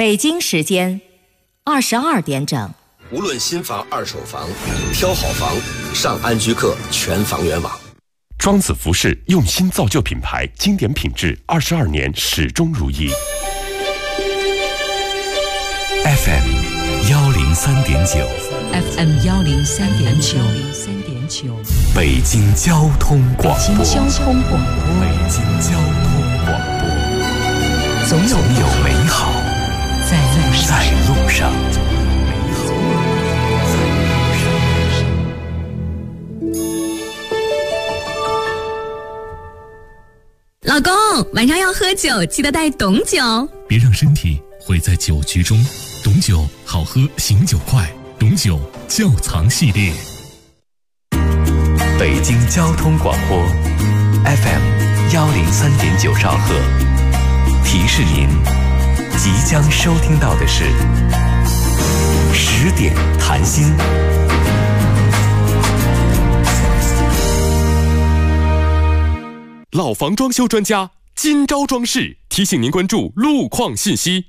北京时间22点整。 无论新房二手房，挑好房上安居客全房源网。 庄子服饰用心造就品牌，经典品质22年始终如一。 FM 103.9 FM 103.9 北京交通广播。 北京交通广播。 北京交通广播。总有美好在路上。 老公，晚上要喝酒，记得带董酒。 别让身体毁在酒局中。董酒好喝，醒酒快。董酒窖藏系列。 北京交通广播 FM 103.9兆赫，提示您即将收听到的是10点谈心。 老房装修专家今朝装饰提醒您关注路况信息。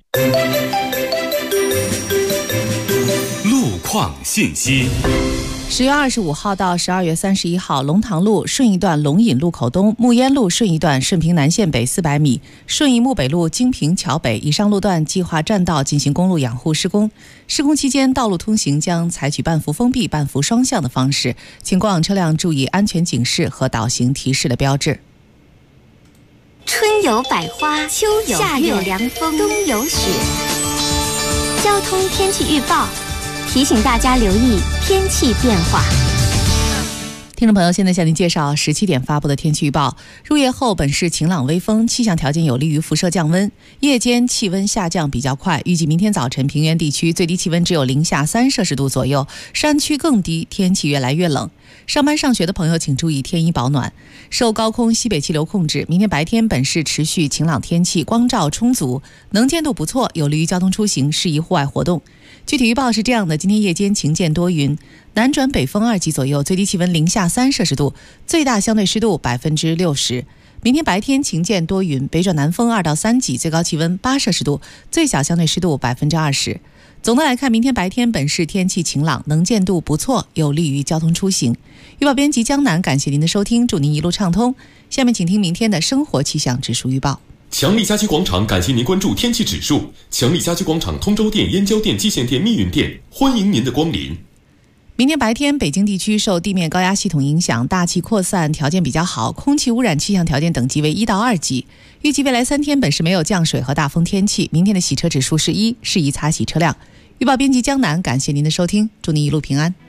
路况信息。 10月25号到12月31号，龙塘路顺义段龙引路口东、木烟路顺义段顺平南线北400米，顺义木北路金平桥北以上路段计划占道进行公路养护施工。施工期间，道路通行将采取半幅封闭、半幅双向的方式，请过往车辆注意安全警示和导行提示的标志。 春有百花，秋有夏有凉风，冬有雪。交通天气预报提醒大家留意天气变化。 听众朋友，现在向您介绍17点发布的天气预报。入夜后本市晴朗微风，气象条件有利于辐射降温，夜间气温下降比较快，预计明天早晨平原地区最低气温只有零下3摄氏度左右，山区更低，天气越来越冷。上班上学的朋友请注意添衣保暖。受高空西北气流控制，明天白天本市持续晴朗天气，光照充足，能见度不错，有利于交通出行，适宜户外活动。具体预报是这样的：今天夜间晴见多云，南转北风2级左右，最低气温零下3摄氏度，最大相对湿度60%。明天白天晴见多云，北转南风2到3级，最高气温8摄氏度，最小相对湿度20%。总的来看，明天白天本市天气晴朗，能见度不错，有利于交通出行。预报编辑江南，感谢您的收听，祝您一路畅通。下面请听明天的生活气象指数预报。 强力家居广场感谢您关注天气指数。强力家居广场通州店、燕郊店、蓟县店、密云店，欢迎您的光临。 明天白天，北京地区受地面高压系统影响，大气扩散条件比较好，空气污染气象条件等级为1到2级。预计未来3天本市没有降水和大风天气，明天的洗车指数是1，适宜擦洗车辆。预报编辑江南，感谢您的收听，祝您一路平安。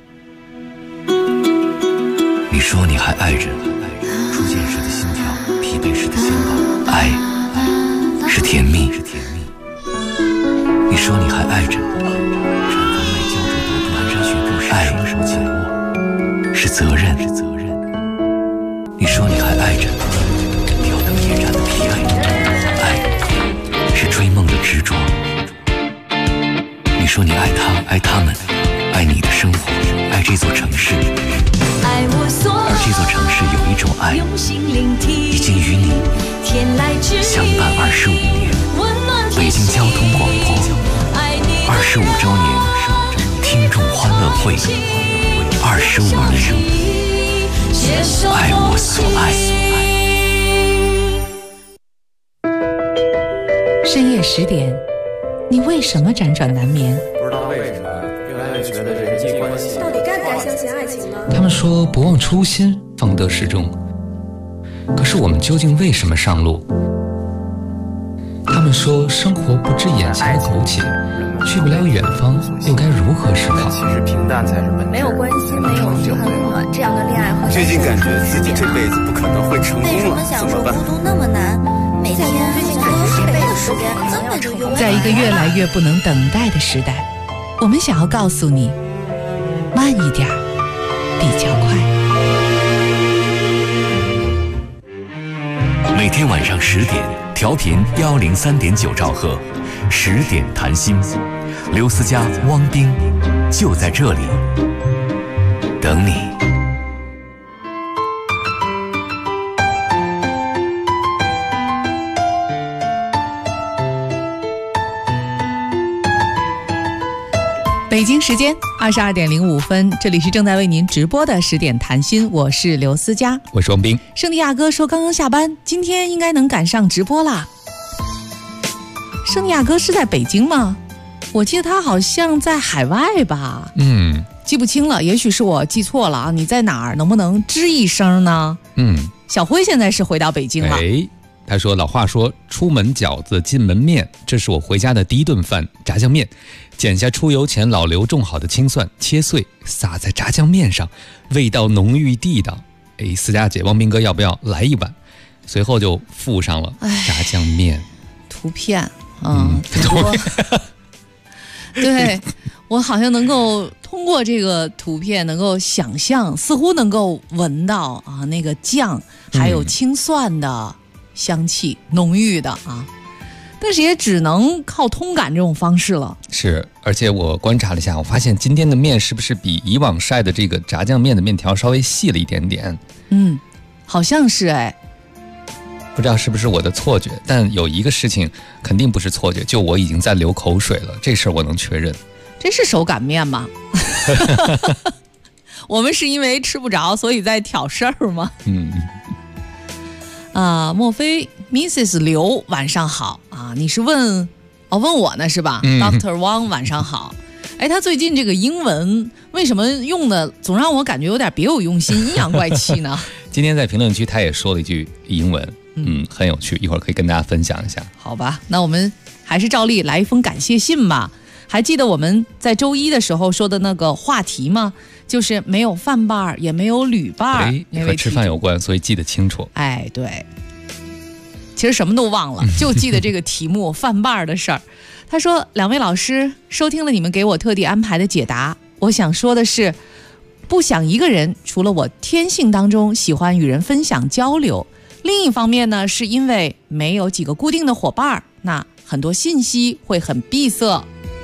你说你还爱着初见时的心跳，疲惫时的心跳，爱是甜蜜。你说你还爱着产房外胶着夺度蹒跚学步时爱手紧握，是责任。你说你还爱着吊灯夜战的疲惫，爱是追梦的执着。你说你爱他，爱他们，爱你的生活，爱这座城市。而这座城市有一种爱，已经与你相伴25年。北京交通广播25周年听众欢乐会，25年，爱我所爱。 深夜10点，你为什么辗转难眠？ 不知道为什么越来越觉得人际关系到底该不该相信爱情呢？ 他们说不忘初心，方得始终。可是我们究竟为什么上路？他们说生活不止眼前的苟且，去不了远方，又该如何是好？ 其实平淡才是本质。 没有关心，没有嘘寒问暖，这样的恋爱和最近感觉自己这辈子不可能会成功了， 为什么享受孤独那么难？每天最近感觉这辈子时间根本就用不完。 在一个越来越不能等待的时代，我们想要告诉你，慢一点比较快。 每天晚上10点，调频103.9兆赫，10点谈心，刘思佳、汪冰就在这里等你。 北京时间22点05分，这里是正在为您直播的10点谈心，我是刘思佳， 我是王斌。 圣地亚哥说刚刚下班，今天应该能赶上直播啦。圣地亚哥是在北京吗？我记得他好像在海外吧。记不清了，也许是我记错了啊。你在哪儿？能不能吱一声呢？小辉现在是回到北京了。 他说老话说出门饺子进门面，这是我回家的第一顿饭，炸酱面。剪下出油前老刘种好的青蒜，切碎撒在炸酱面上，味道浓郁地道。思佳姐，王斌哥要不要来一碗？随后就附上了炸酱面图片。对，我好像能够通过这个图片能够想象，似乎能够闻到啊那个酱还有青蒜的香气，浓郁的啊。但是也只能靠通感这种方式了。 是，而且我观察了一下，我发现今天的面是不是比以往晒的这个炸酱面的面条稍微细了一点点？ 好像是不知道是不是我的错觉，但有一个事情肯定不是错觉，就我已经在流口水了，这事儿我能确认。 这是手擀面吗？我们是因为吃不着，所以在挑事儿吗？莫非 Mrs. 刘晚上好啊？你是问我呢是吧？Dr. Wang 晚上好。他最近这个英文为什么用的总让我感觉有点别有用心、阴阳怪气呢？ 今天在评论区他也说了一句英文，很有趣，一会儿可以跟大家分享一下。 好吧，那我们还是照例来一封感谢信吧。还记得我们在周一的时候说的那个话题吗？就是没有饭伴也没有旅伴， 和吃饭有关，所以记得清楚。 对，其实什么都忘了，就记得这个题目饭伴的事儿。他说，2位老师收听了你们给我特地安排的解答，我想说的是，不想一个人，除了我天性当中喜欢与人分享交流，另一方面呢，是因为没有几个固定的伙伴，那很多信息会很闭塞。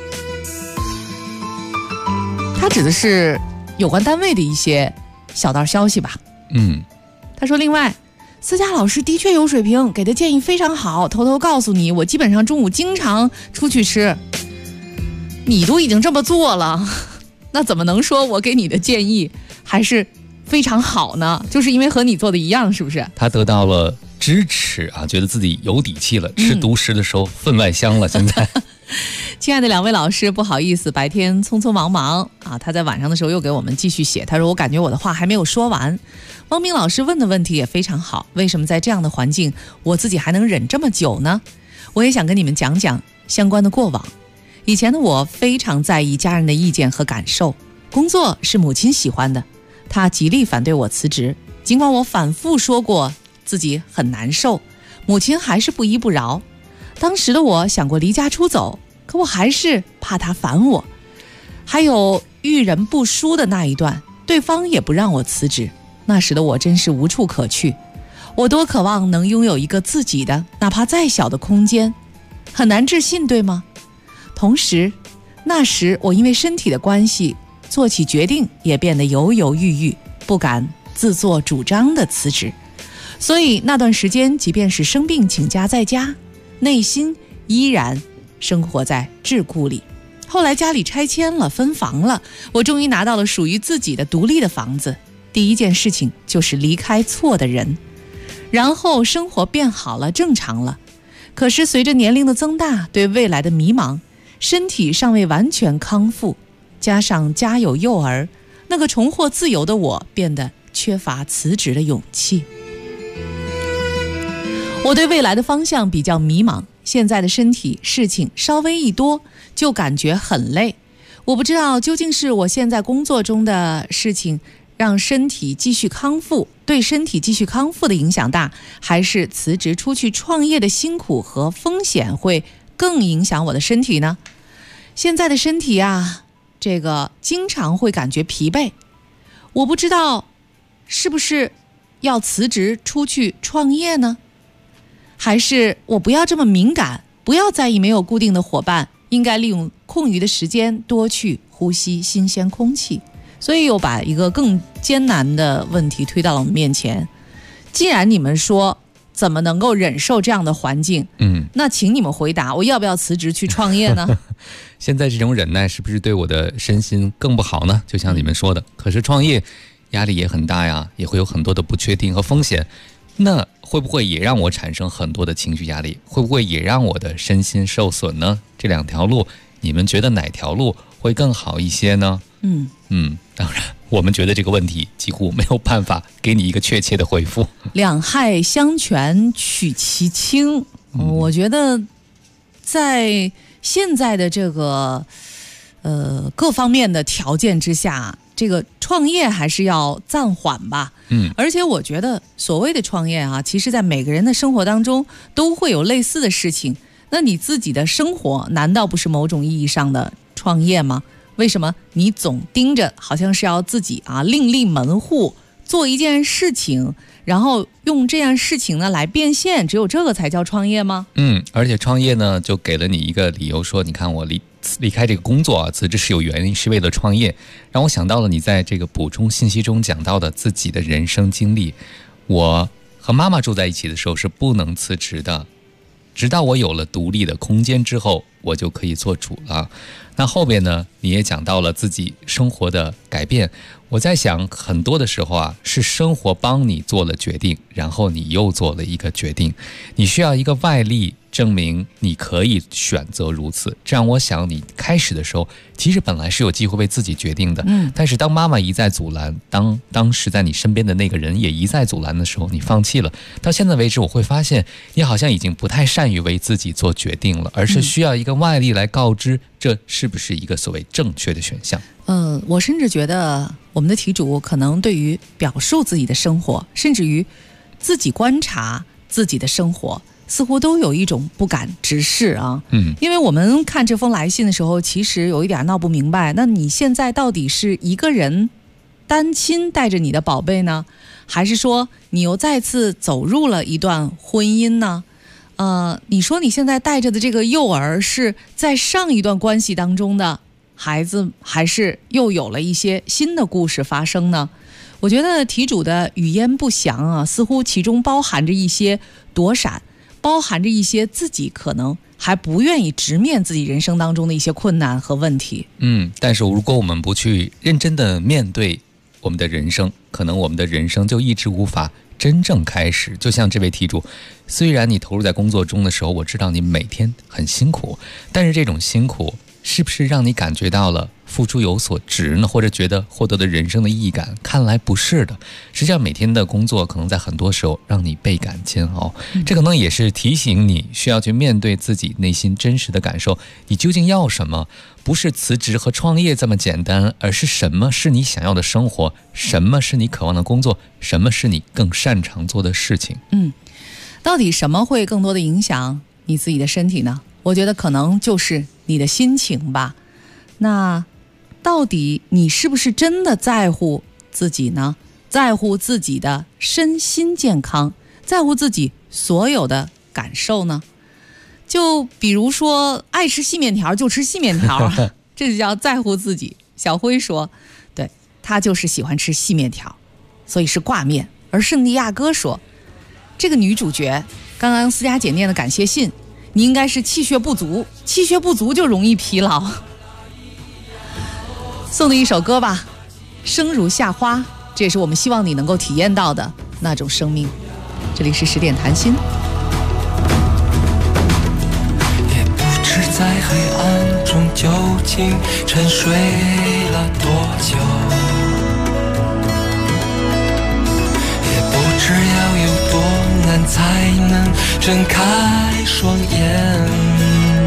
他指的是有关单位的一些小道消息吧。他说另外，思佳老师的确有水平，给的建议非常好，偷偷告诉你，我基本上中午经常出去吃。你都已经这么做了，那怎么能说我给你的建议还是非常好呢？就是因为和你做的一样，是不是？ 他得到了支持啊，觉得自己有底气了，吃独食的时候分外香了。现在亲爱的2位老师，不好意思，白天匆匆忙忙啊，他在晚上的时候又给我们继续写。他说我感觉我的话还没有说完。汪明老师问的问题也非常好，为什么在这样的环境我自己还能忍这么久呢？我也想跟你们讲讲相关的过往。以前的我非常在意家人的意见和感受，工作是母亲喜欢的，她极力反对我辞职，尽管我反复说过自己很难受，母亲还是不依不饶。当时的我想过离家出走，可我还是怕她烦我。还有遇人不淑的那一段，对方也不让我辞职，那时的我真是无处可去。我多渴望能拥有一个自己的，哪怕再小的空间，很难置信，对吗？同时，那时我因为身体的关系，做起决定也变得犹犹豫豫，不敢自作主张的辞职。所以那段时间，即便是生病请假在家，内心依然生活在桎梏里。后来家里拆迁了，分房了，我终于拿到了属于自己的独立的房子。第一件事情就是离开错的人，然后生活变好了，正常了。可是随着年龄的增大，对未来的迷茫，身体尚未完全康复，加上家有幼儿，那个重获自由的我变得缺乏辞职的勇气。我对未来的方向比较迷茫，现在的身体事情稍微一多就感觉很累。我不知道究竟是我现在工作中的事情让身体继续康复，对身体继续康复的影响大，还是辞职出去创业的辛苦和风险会更影响我的身体呢？现在的身体啊，这个经常会感觉疲惫。我不知道是不是要辞职出去创业呢？还是我不要这么敏感，不要在意没有固定的伙伴，应该利用空余的时间多去呼吸新鲜空气。所以又把一个更艰难的问题推到了我们面前。既然你们说怎么能够忍受这样的环境？那请你们回答，我要不要辞职去创业呢？ 现在这种忍耐是不是对我的身心更不好呢？就像你们说的，可是创业压力也很大呀，也会有很多的不确定和风险，那会不会也让我产生很多的情绪压力？会不会也让我的身心受损呢？这两条路，你们觉得哪条路会更好一些呢？当然我们觉得这个问题几乎没有办法给你一个确切的回复。 两害相权取其轻，我觉得在现在的这个各方面的条件之下，这个创业还是要暂缓吧。而且我觉得所谓的创业啊，其实在每个人的生活当中都会有类似的事情。那你自己的生活难道不是某种意义上的创业吗？为什么你总盯着好像是要自己另立门户做一件事情，然后用这件事情呢来变现，只有这个才叫创业吗？ 而且创业呢就给了你一个理由，说你看我离开这个工作辞职是有原因，是为了创业，让我想到了你在这个补充信息中讲到的自己的人生经历。我和妈妈住在一起的时候是不能辞职的，直到我有了独立的空间之后，我就可以做主了。那后边呢，你也讲到了自己生活的改变。我在想，很多的时候是生活帮你做了决定，然后你又做了一个决定，你需要一个外力证明你可以选择如此。这样我想你开始的时候其实本来是有机会为自己决定的，但是当妈妈一再阻拦，当时在你身边的那个人也一再阻拦的时候，你放弃了。到现在为止，我会发现你好像已经不太善于为自己做决定了，而是需要一个外力来告知这是不是一个所谓正确的选项。 我甚至觉得我们的题主可能对于表述自己的生活，甚至于自己观察自己的生活，似乎都有一种不敢直视啊。因为我们看这封来信的时候，其实有一点闹不明白，那你现在到底是一个人单亲带着你的宝贝呢，还是说你又再次走入了一段婚姻呢？你说你现在带着的这个幼儿是在上一段关系当中的孩子，还是又有了一些新的故事发生呢？我觉得题主的语焉不详似乎其中包含着一些躲闪，包含着一些自己可能还不愿意直面自己人生当中的一些困难和问题。 但是如果我们不去认真的面对我们的人生，可能我们的人生就一直无法真正开始。就像这位题主，虽然你投入在工作中的时候，我知道你每天很辛苦，但是这种辛苦是不是让你感觉到了付出有所值呢？或者觉得获得的人生的意义感？看来不是的。实际上每天的工作可能在很多时候让你倍感煎熬，这可能也是提醒你需要去面对自己内心真实的感受。你究竟要什么？不是辞职和创业这么简单，而是什么是你想要的生活，什么是你渴望的工作，什么是你更擅长做的事情。 到底什么会更多的影响你自己的身体呢？我觉得可能就是你的心情吧。那到底你是不是真的在乎自己呢？在乎自己的身心健康，在乎自己所有的感受呢？就比如说爱吃细面条就吃细面条这就叫在乎自己。小辉说对，他就是喜欢吃细面条，所以是挂面。而圣地亚哥说，这个女主角刚刚思佳姐念的感谢信，你应该是气血不足，气血不足就容易疲劳。送的一首歌吧，生如夏花，这也是我们希望你能够体验到的那种生命。这里是10点谈心。 也不知在黑暗中究竟沉睡了多久，也不知要有多难才能睁开双眼。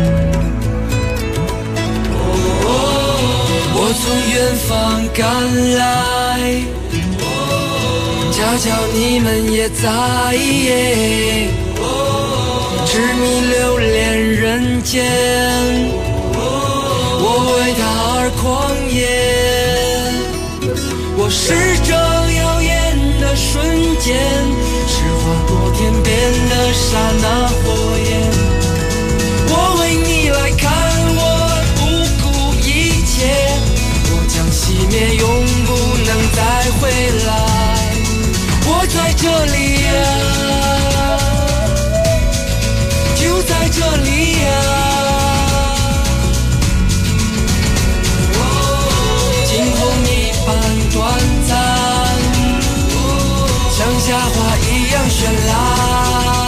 我从远方赶来，恰巧你们也在，痴迷流连人间，我为他而狂野。我是这耀眼的瞬间，是划过天边的刹那火焰。我为你来看，我不顾一切，我将熄灭，永不能再回来。我在这里啊。 这里呀，惊鸿一般短暂，像夏花一样绚烂。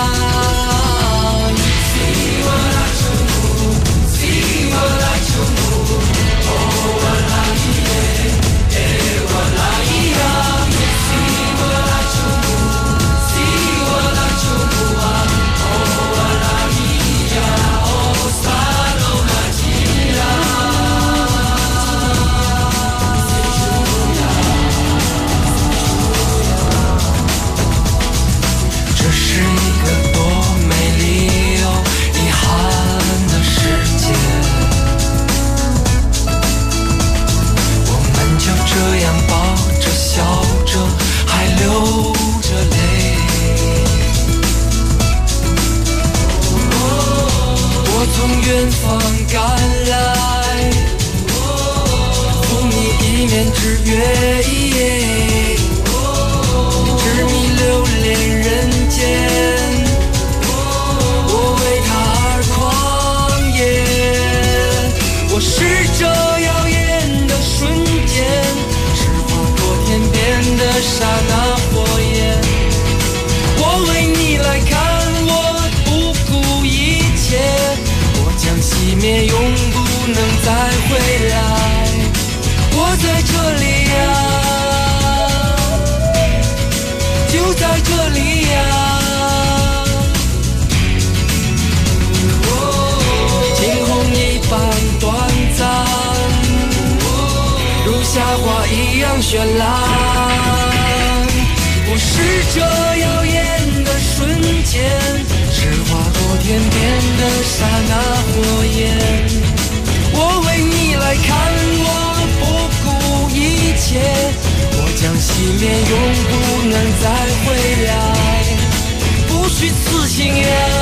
远方赶来，赴你一面之约，执迷留恋人间，我为他而狂野。我是这耀眼的瞬间，是划过天边的刹那火焰。我为你来看，我不顾一切，熄灭，永不能再回来。我在这里呀，就在这里呀。惊鸿一般短暂，如夏花一样绚烂。我是这耀眼的瞬间，是划过天边的刹那火焰。我为你来看，我不顾一切，我将熄灭，永不能再回来。不虚此行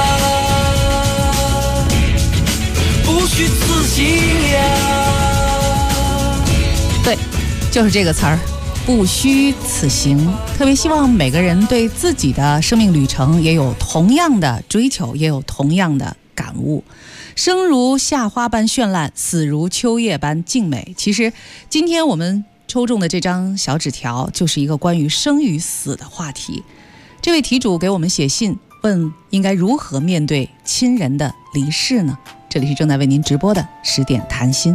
呀，不虚此行呀。 对，就是这个词儿，不虚此行。特别希望每个人对自己的生命旅程也有同样的追求，也有同样的感悟。生如夏花般绚烂，死如秋叶般静美。其实今天我们抽中的这张小纸条就是一个关于生与死的话题。这位题主给我们写信问应该如何面对亲人的离世呢？这里是正在为您直播的10点谈心。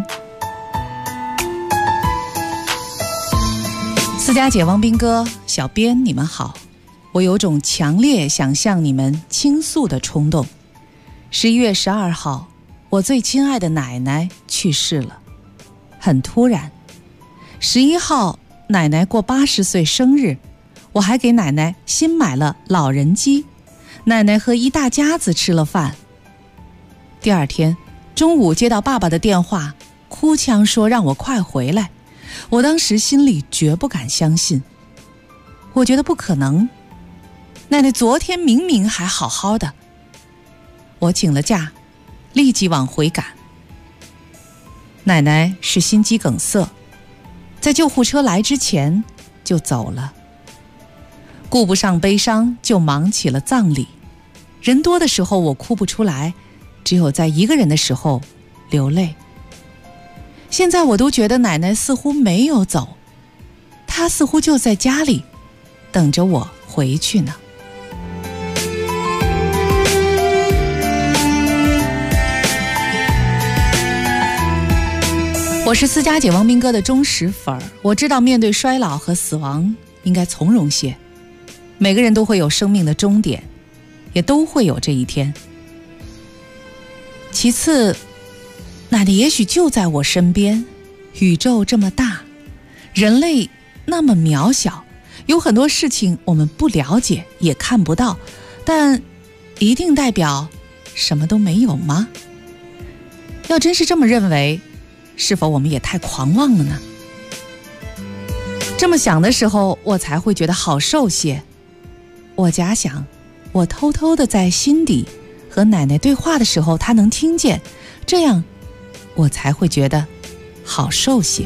思佳姐、王斌哥、小编，你们好，我有种强烈想向你们倾诉的冲动。11月12号，我最亲爱的奶奶去世了，很突然。11号，奶奶过80岁生日，我还给奶奶新买了老人鸡，奶奶和一大家子吃了饭。第二天中午接到爸爸的电话，哭腔说让我快回来。我当时心里绝不敢相信，我觉得不可能，奶奶昨天明明还好好的。我请了假，立即往回赶。奶奶是心肌梗塞，在救护车来之前就走了。顾不上悲伤，就忙起了葬礼。人多的时候我哭不出来，只有在一个人的时候流泪。现在我都觉得奶奶似乎没有走，她似乎就在家里等着我回去呢。我是思佳姐王斌哥的忠实粉儿，我知道面对衰老和死亡应该从容些，每个人都会有生命的终点，也都会有这一天。其次，奶奶也许就在我身边，宇宙这么大，人类那么渺小，有很多事情我们不了解也看不到，但一定代表什么都没有吗？要真是这么认为，是否我们也太狂妄了呢？这么想的时候，我才会觉得好受些。我假想，我偷偷的在心底和奶奶对话的时候，她能听见，这样我才会觉得好受些。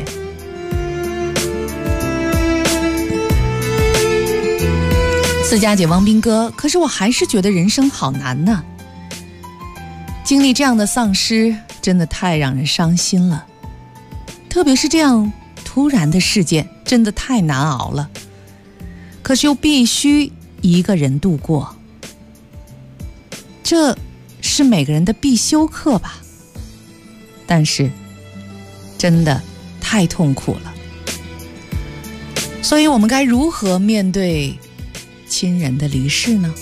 思佳姐王斌哥，可是我还是觉得人生好难呢。 经历这样的丧失真的太让人伤心了，特别是这样突然的事件真的太难熬了，可是又必须一个人度过，这是每个人的必修课吧，但是真的太痛苦了。所以我们该如何面对亲人的离世呢？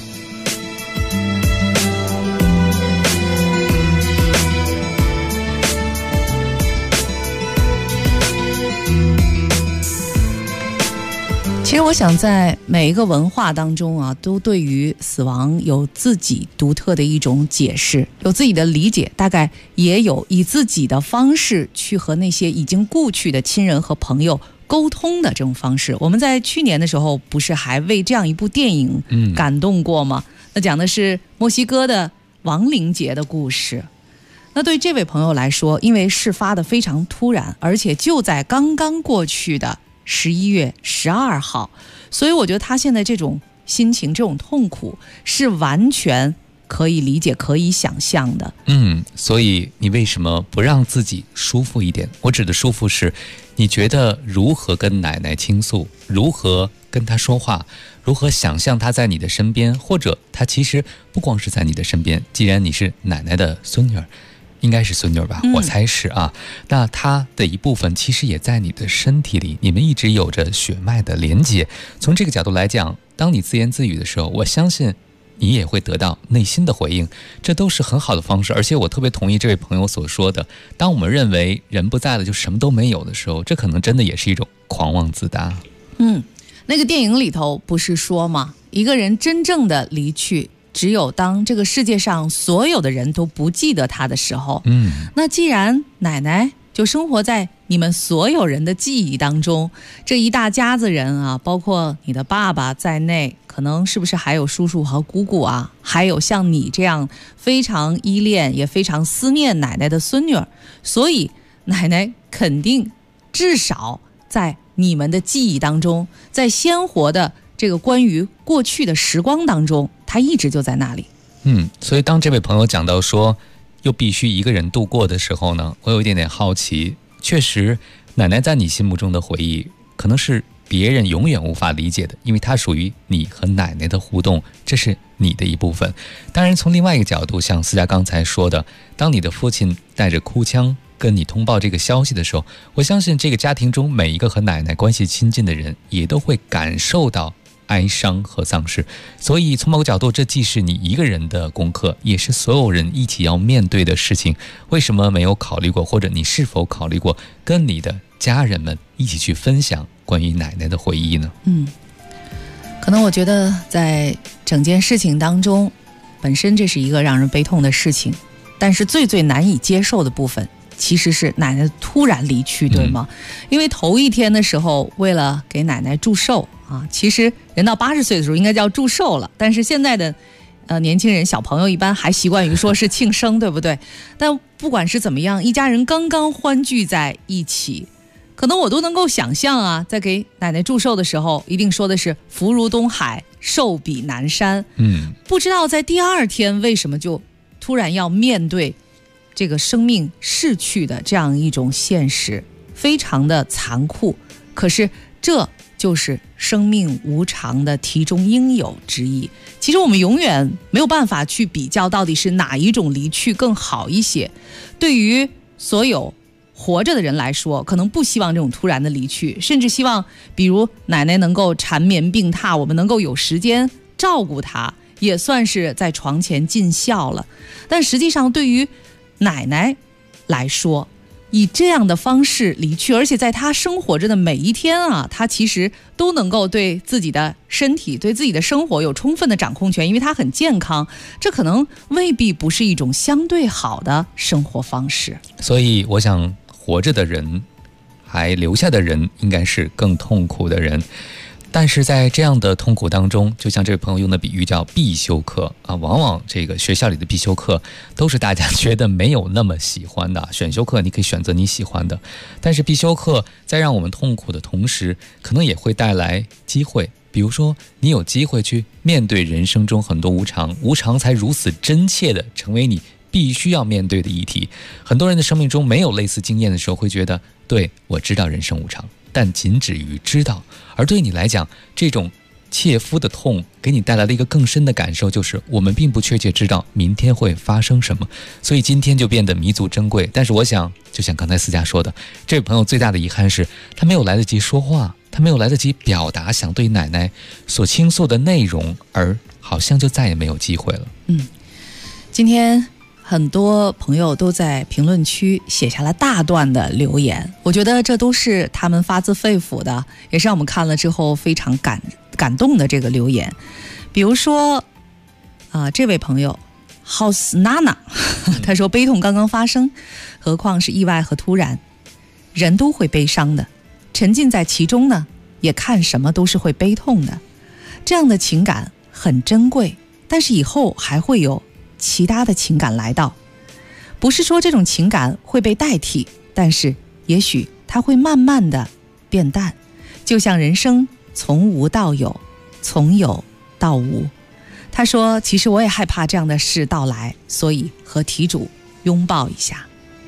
其实我想在每一个文化当中啊，都对于死亡有自己独特的一种解释，有自己的理解，大概也有以自己的方式去和那些已经故去的亲人和朋友沟通的这种方式。我们在去年的时候不是还为这样一部电影感动过吗？那讲的是墨西哥的亡灵节的故事。那对这位朋友来说，因为事发的非常突然，而且就在刚刚过去的11月12号，所以我觉得他现在这种心情，这种痛苦是完全可以理解可以想象的。 所以你为什么不让自己舒服一点？我指的舒服是你觉得如何跟奶奶倾诉，如何跟她说话，如何想象她在你的身边，或者她其实不光是在你的身边，既然你是奶奶的孙女儿，应该是孙女儿吧，我猜是啊。那她的一部分其实也在你的身体里，你们一直有着血脉的连结。从这个角度来讲，当你自言自语的时候，我相信你也会得到内心的回应，这都是很好的方式。而且我特别同意这位朋友所说的，当我们认为人不在了就什么都没有的时候，这可能真的也是一种狂妄自大。 那个电影里头不是说吗，一个人真正的离去，只有当这个世界上所有的人都不记得他的时候。那既然奶奶就生活在你们所有人的记忆当中，这一大家子人啊，包括你的爸爸在内，可能是不是还有叔叔和姑姑啊，还有像你这样非常依恋也非常思念奶奶的孙女儿，所以奶奶肯定至少在你们的记忆当中，在鲜活的这个关于过去的时光当中，她一直就在那里。 所以当这位朋友讲到说又必须一个人度过的时候呢，我有一点点好奇。确实奶奶在你心目中的回忆可能是别人永远无法理解的，因为它属于你和奶奶的互动，这是你的一部分。当然从另外一个角度，像思佳刚才说的，当你的父亲带着哭腔跟你通报这个消息的时候，我相信这个家庭中每一个和奶奶关系亲近的人也都会感受到哀伤和丧失。所以从某个角度，这既是你一个人的功课，也是所有人一起要面对的事情。为什么没有考虑过，或者你是否考虑过跟你的家人们一起去分享关于奶奶的回忆呢？ 可能我觉得在整件事情当中，本身这是一个让人悲痛的事情，但是最难以接受的部分其实是奶奶突然离去，对吗？因为头一天的时候，为了给奶奶祝寿啊，其实人到80岁的时候应该叫祝寿了，但是现在的年轻人小朋友一般还习惯于说是庆生，对不对？但不管是怎么样，一家人刚刚欢聚在一起，可能我都能够想象啊，在给奶奶祝寿的时候，一定说的是福如东海，寿比南山。不知道在第二天为什么就突然要面对这个生命逝去的这样一种现实，非常的残酷。可是这就是生命无常的题中应有之意。其实我们永远没有办法去比较到底是哪一种离去更好一些。对于所有活着的人来说，可能不希望这种突然的离去，甚至希望比如奶奶能够缠绵病榻，我们能够有时间照顾她，也算是在床前尽孝了。但实际上对于奶奶来说，以这样的方式离去，而且在她生活着的每一天啊，她其实都能够对自己的身体对自己的生活有充分的掌控权，因为她很健康，这可能未必不是一种相对好的生活方式。 所以我想活着的人还留下的人应该是更痛苦的人。但是在这样的痛苦当中，就像这位朋友用的比喻叫必修课啊，往往这个学校里的必修课都是大家觉得没有那么喜欢的，选修课你可以选择你喜欢的，但是必修课在让我们痛苦的同时，可能也会带来机会。比如说你有机会去面对人生中很多无常，无常才如此真切的成为你必须要面对的议题。很多人的生命中没有类似经验的时候，会觉得对，我知道人生无常，但仅止于知道。而对你来讲，这种切肤的痛给你带来了一个更深的感受，就是我们并不确切知道明天会发生什么，所以今天就变得弥足珍贵。但是我想，就像刚才思佳说的，这位朋友最大的遗憾是他没有来得及说话，他没有来得及表达想对奶奶所倾诉的内容，而好像就再也没有机会了。 今天很多朋友都在评论区写下了大段的留言，我觉得这都是他们发自肺腑的，也是让我们看了之后非常感动的这个留言。比如说这位朋友 House Nana 他说悲痛刚刚发生，何况是意外和突然，人都会悲伤的，沉浸在其中呢，也看什么都是会悲痛的，这样的情感很珍贵，但是以后还会有其他的情感来到，不是说这种情感会被代替，但是也许它会慢慢的变淡，就像人生从无到有，从有到无。他说其实我也害怕这样的事到来，所以和题主拥抱一下。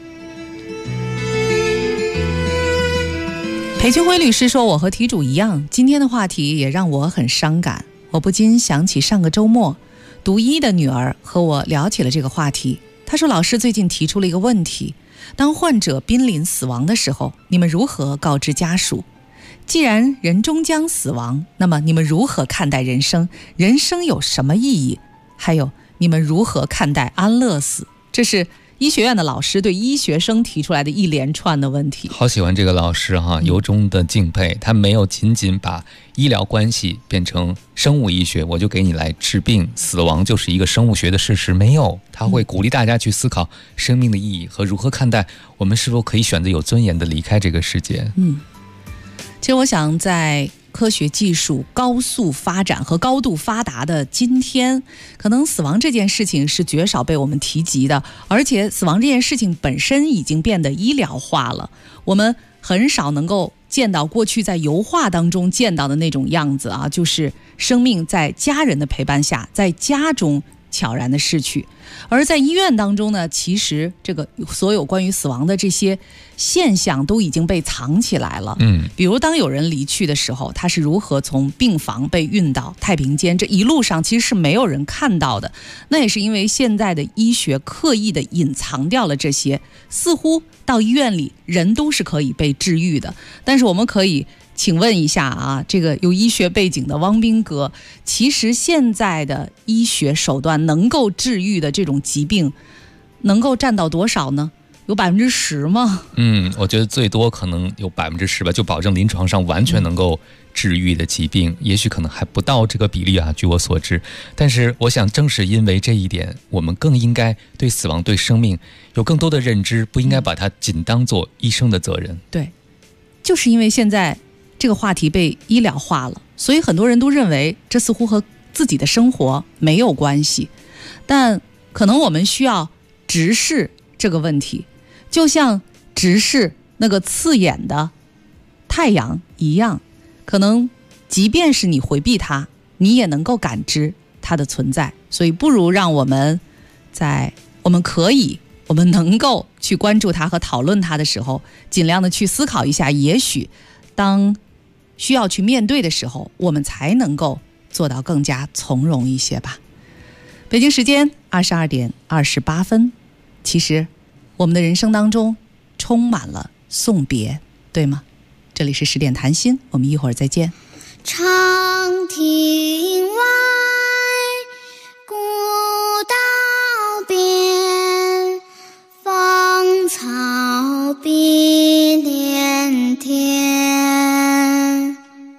裴军辉律师说，我和题主一样，今天的话题也让我很伤感，我不禁想起上个周末读医的女儿和我聊起了这个话题。她说老师最近提出了一个问题，当患者濒临死亡的时候，你们如何告知家属？既然人终将死亡，那么你们如何看待人生？人生有什么意义？还有你们如何看待安乐死？这是医学院的老师对医学生提出来的一连串的问题。 好喜欢这个老师哈，由衷的敬佩。他没有仅仅把医疗关系变成生物医学，我就给你来治病，死亡就是一个生物学的事实，没有。他会鼓励大家去思考生命的意义和如何看待我们是否可以选择有尊严的离开这个世界。 其实我想在科学技术高速发展和高度发达的今天，可能死亡这件事情是绝少被我们提及的，而且死亡这件事情本身已经变得医疗化了，我们很少能够见到过去在油画当中见到的那种样子啊，就是生命在家人的陪伴下，在家中悄然的逝去。而在医院当中呢，其实这个所有关于死亡的这些现象都已经被藏起来了。比如当有人离去的时候，他是如何从病房被运到太平间，这一路上其实是没有人看到的。那也是因为现在的医学刻意的隐藏掉了这些，似乎到医院里人都是可以被治愈的。但是我们可以请问一下啊，这个有医学背景的汪斌哥，其实现在的医学手段能够治愈的这种疾病，能够占到多少呢？有10%吗？ 我觉得最多可能有10%吧，就保证临床上完全能够治愈的疾病，也许可能还不到这个比例啊，据我所知。但是我想正是因为这一点，我们更应该对死亡、对生命有更多的认知，不应该把它仅当作医生的责任。 对，就是因为现在这个话题被医疗化了，所以很多人都认为这似乎和自己的生活没有关系，但可能我们需要直视这个问题，就像直视那个刺眼的太阳一样，可能即便是你回避它，你也能够感知它的存在。所以不如让我们在我们能够去关注它和讨论它的时候，尽量的去思考一下，也许当需要去面对的时候，我们才能够做到更加从容一些吧。北京时间22点28分，其实我们的人生当中充满了送别，对吗？这里是10点谈心，我们一会儿再见。 长亭外，古道边，芳草碧连天。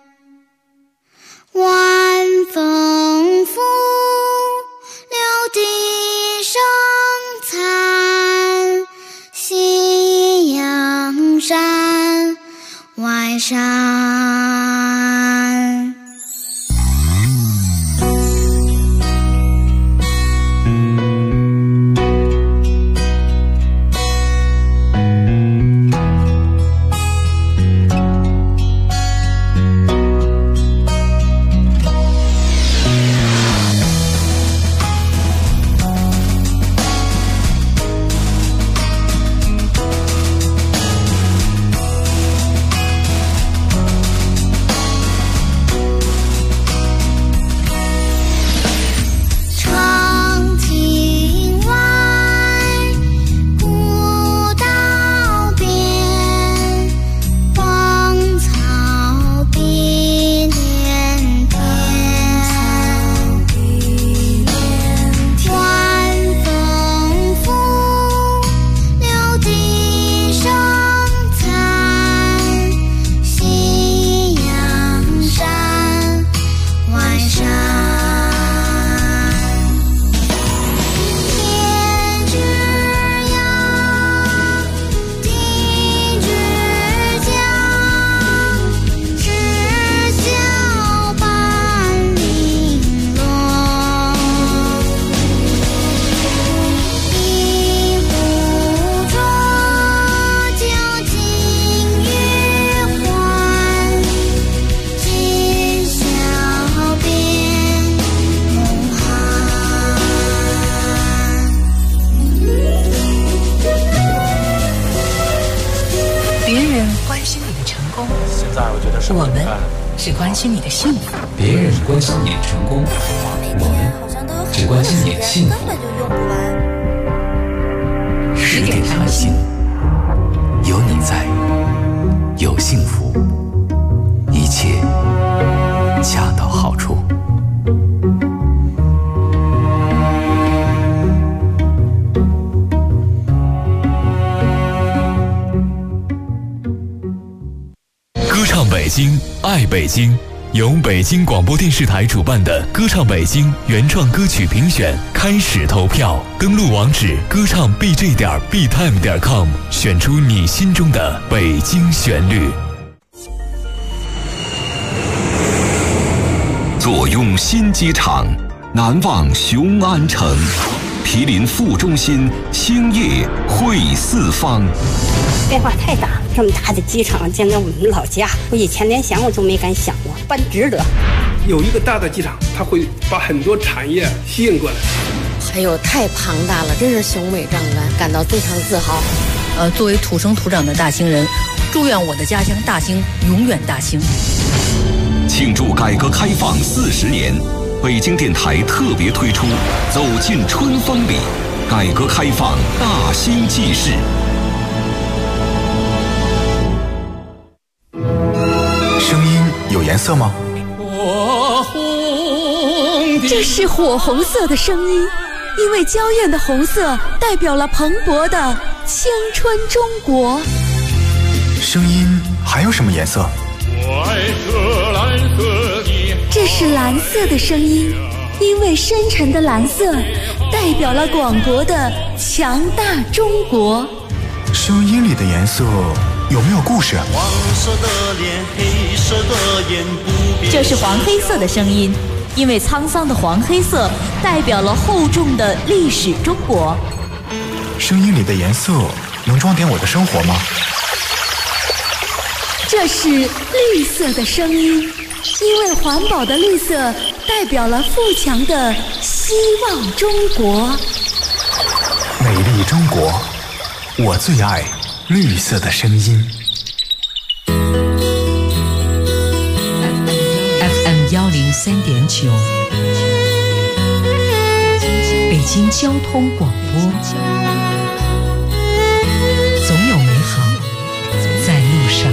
晚风拂柳笛声残，夕阳山外山。 我们只关心你的幸福， 别人关心你的成功，我们只关心你的幸福。 10点谈心， 有你在，有幸福，一切恰到好处。 歌唱北京，爱北京，由北京广播电视台主办的歌唱北京原创歌曲评选开始投票，登录网址歌唱 bj.btime.com， 选出你心中的北京旋律。 坐拥新机场，难忘雄安城，毗邻副中心，兴业汇四方。 变化太大，这么大的机场建在我们老家，我以前连想我都没敢想过，办值得。 有一个大的机场，它会把很多产业吸引过来。 哎呦，太庞大了，真是雄伟壮观，感到非常自豪。 作为土生土长的大兴人，祝愿我的家乡大兴永远大兴。 庆祝改革开放40年，北京电台特别推出《走进春风里》，改革开放大兴纪事。 声音有颜色吗？ 这是火红色的声音，因为娇艳的红色代表了蓬勃的青春中国。 声音还有什么颜色？ 这是蓝色的声音，因为深沉的蓝色代表了广博的强大中国。 声音里的颜色有没有故事？ 黄色的脸，黑色的眼，不变。 这是黄黑色的声音，因为沧桑的黄黑色代表了厚重的历史中国。 声音里的颜色能装点我的生活吗？ 这是绿色的声音，因为环保的绿色代表了富强的希望中国。 美丽中国，我最爱绿色的声音。 FM 103.9，北京交通广播，总有美好在路上。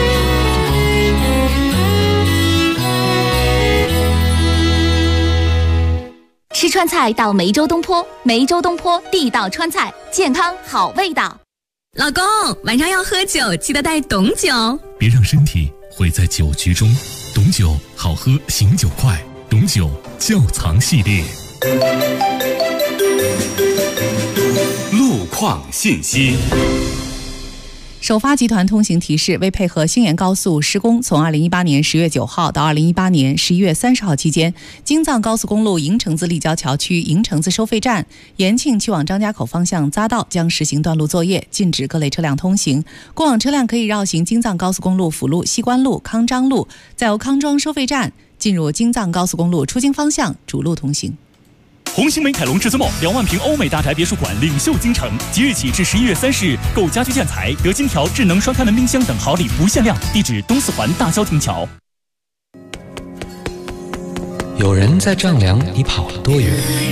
吃川菜到梅州东坡，梅州东坡地道川菜，健康好味道。 老公，晚上要喝酒，记得带董酒。 别让身体毁在酒局中，董酒好喝，醒酒快，董酒窖藏系列。 路况信息。 首发集团通行提示：为配合兴延高速施工，从2018年10月9号到2018年11月30号期间，京藏高速公路营城子立交桥区营城子收费站、延庆去往张家口方向匝道将实行断路作业，禁止各类车辆通行。过往车辆可以绕行京藏高速公路辅路、西关路、康张路，再由康庄收费站进入京藏高速公路出京方向主路通行。 红星美凯龙至尊梦2万平欧美大宅别墅馆领袖京城，即日起至11月30日，购家居建材得金条、智能双开门冰箱等好礼不限量。地址：东四环大萧亭桥。 有人在丈量你跑了多远，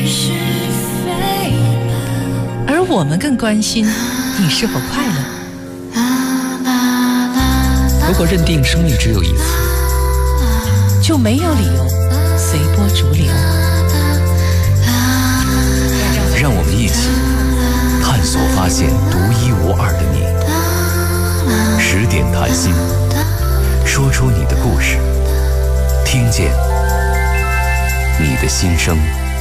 而我们更关心你是否快乐。 如果认定生命只有一次， 就没有理由随波逐流。 让我们一起探索发现独一无二的你。10点谈心，说出你的故事，听见你的心声。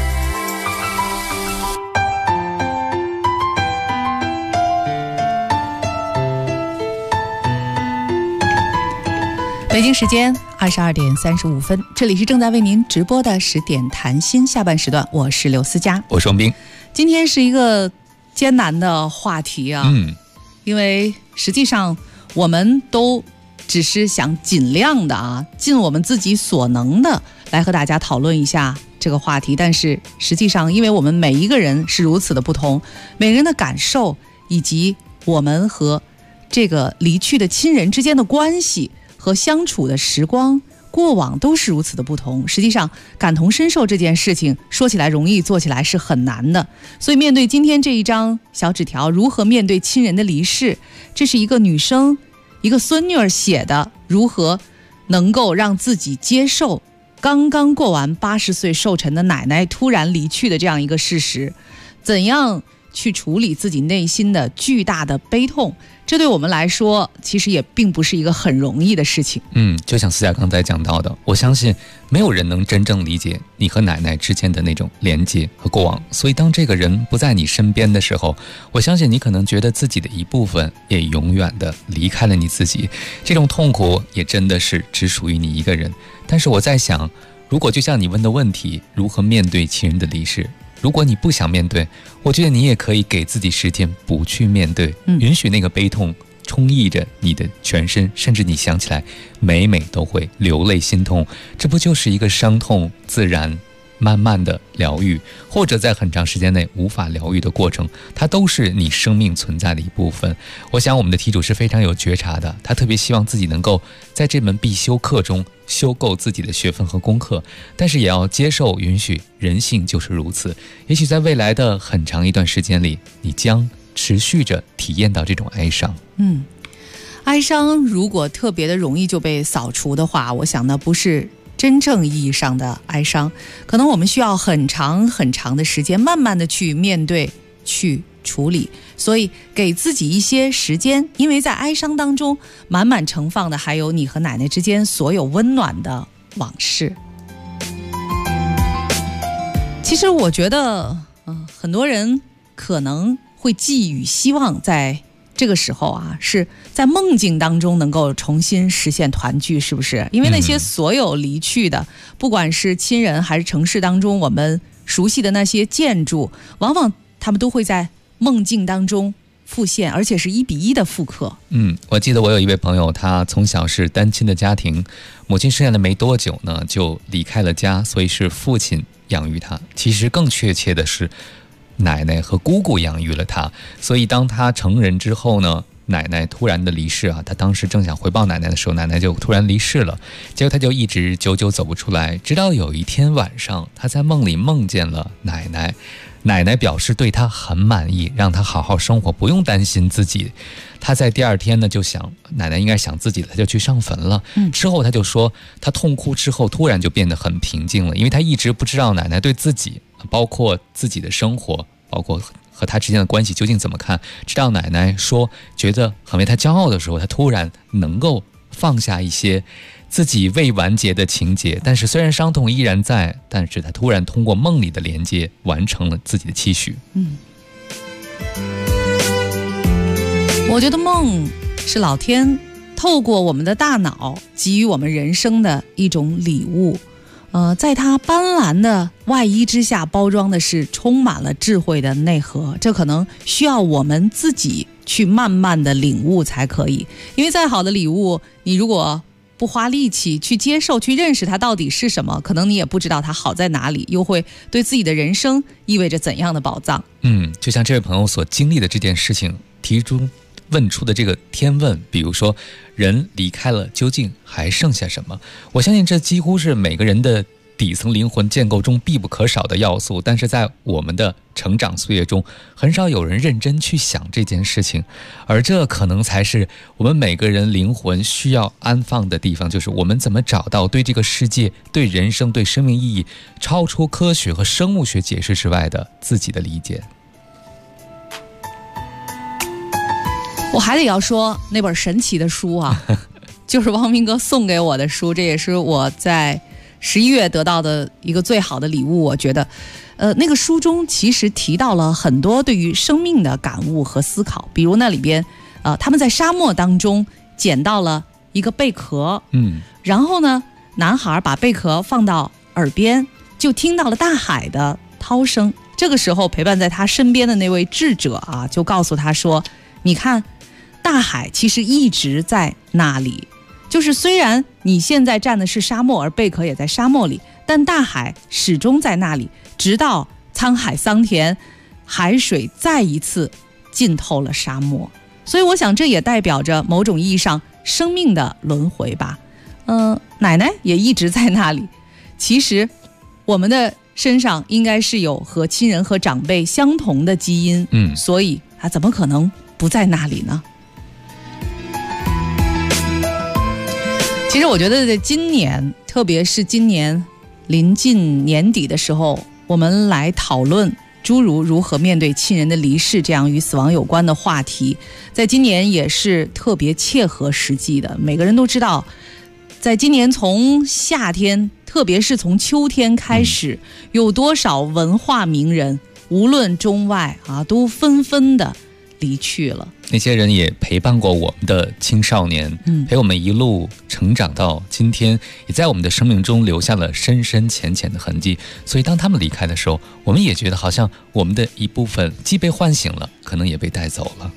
北京时间22点35分，这里是正在为您直播的10点谈心下半时段，我是刘思佳， 我是王斌。 今天是一个艰难的话题啊，因为实际上我们都只是想尽量的尽我们自己所能的来和大家讨论一下这个话题，但是实际上因为我们每一个人是如此的不同，每个人的感受以及我们和这个离去的亲人之间的关系和相处的时光过往都是如此的不同。实际上感同身受这件事情说起来容易，做起来是很难的。所以面对今天这一张小纸条，如何面对亲人的离世，这是一个女生一个孙女儿写的，如何能够让自己接受刚刚过完80岁寿辰的奶奶突然离去的这样一个事实，怎样去处理自己内心的巨大的悲痛，这对我们来说其实也并不是一个很容易的事情。 就像思佳刚才讲到的，我相信没有人能真正理解你和奶奶之间的那种连接和过往，所以当这个人不在你身边的时候，我相信你可能觉得自己的一部分也永远的离开了你自己，这种痛苦也真的是只属于你一个人。但是我在想，如果就像你问的问题，如何面对亲人的离世，如果你不想面对，我觉得你也可以给自己时间不去面对，允许那个悲痛充溢着你的全身，甚至你想起来每都会流泪心痛。这不就是一个伤痛自然慢慢的疗愈，或者在很长时间内无法疗愈的过程，它都是你生命存在的一部分。我想我们的题主是非常有觉察的，他特别希望自己能够在这门必修课中修够自己的学分和功课，但是也要接受允许人性就是如此。也许在未来的很长一段时间里，你将持续着体验到这种哀伤。 哀伤如果特别的容易就被扫除的话，我想呢不是真正意义上的哀伤，可能我们需要很长很长的时间，慢慢的去面对去处理。所以给自己一些时间，因为在哀伤当中满满盛放的还有你和奶奶之间所有温暖的往事。其实我觉得很多人可能会寄予希望，在这个时候啊，是在梦境当中能够重新实现团聚，是不是？因为那些所有离去的，不管是亲人还是城市当中我们熟悉的那些建筑，往往他们都会在梦境当中复现，而且是1比1的复刻。 我记得我有一位朋友，他从小是单亲的家庭，母亲生下来没多久呢就离开了家，所以是父亲养育他。其实更确切的是奶奶和姑姑养育了他，所以当他成人之后呢，奶奶突然的离世啊，他当时正想回报奶奶的时候，奶奶就突然离世了，结果他就一直久久走不出来，直到有一天晚上，他在梦里梦见了奶奶，奶奶表示对他很满意，让他好好生活，不用担心自己。他在第二天呢就想奶奶应该想自己了，他就去上坟了。之后他就说他痛哭之后突然就变得很平静了，因为他一直不知道奶奶对自己，包括自己的生活，包括和他之间的关系究竟怎么看。直到奶奶说觉得很为他骄傲的时候，他突然能够放下一些自己未完结的情节，但是虽然伤痛依然在，但是他突然通过梦里的连接完成了自己的期许。 我觉得梦是老天透过我们的大脑给予我们人生的一种礼物。在它斑斓的外衣之下包装的是充满了智慧的内核，这可能需要我们自己去慢慢的领悟才可以。因为再好的礼物，你如果不花力气去接受去认识它到底是什么，可能你也不知道它好在哪里，又会对自己的人生意味着怎样的宝藏。 就像这位朋友所经历的这件事情，问出的这个天问，比如说人离开了究竟还剩下什么，我相信这几乎是每个人的底层灵魂建构中必不可少的要素，但是在我们的成长岁月中很少有人认真去想这件事情，而这可能才是我们每个人灵魂需要安放的地方，就是我们怎么找到对这个世界、对人生、对生命意义超出科学和生物学解释之外的自己的理解。 我还得要说那本神奇的书啊就是汪明哥送给我的书，这也是我在11月得到的一个最好的礼物。我觉得那个书中其实提到了很多对于生命的感悟和思考，比如那里边他们在沙漠当中捡到了一个贝壳，然后呢男孩把贝壳放到耳边，就听到了大海的涛声。这个时候陪伴在他身边的那位智者啊，就告诉他说，你看大海其实一直在那里，就是虽然你现在站的是沙漠，而贝壳也在沙漠里，但大海始终在那里，直到沧海桑田，海水再一次浸透了沙漠。所以我想这也代表着某种意义上生命的轮回吧。奶奶也一直在那里。其实我们的身上应该是有和亲人和长辈相同的基因，所以他怎么可能不在那里呢？其实我觉得在今年，特别是今年临近年底的时候，我们来讨论诸如何面对亲人的离世这样与死亡有关的话题，在今年也是特别切合实际的。每个人都知道，在今年从夏天，特别是从秋天开始，有多少文化名人，无论中外都纷纷的离去了。 那些人也陪伴过我们的青少年，陪我们一路成长到今天，也在我们的生命中留下了深深浅浅的痕迹。所以当他们离开的时候，我们也觉得好像我们的一部分既被唤醒了，可能也被带走了。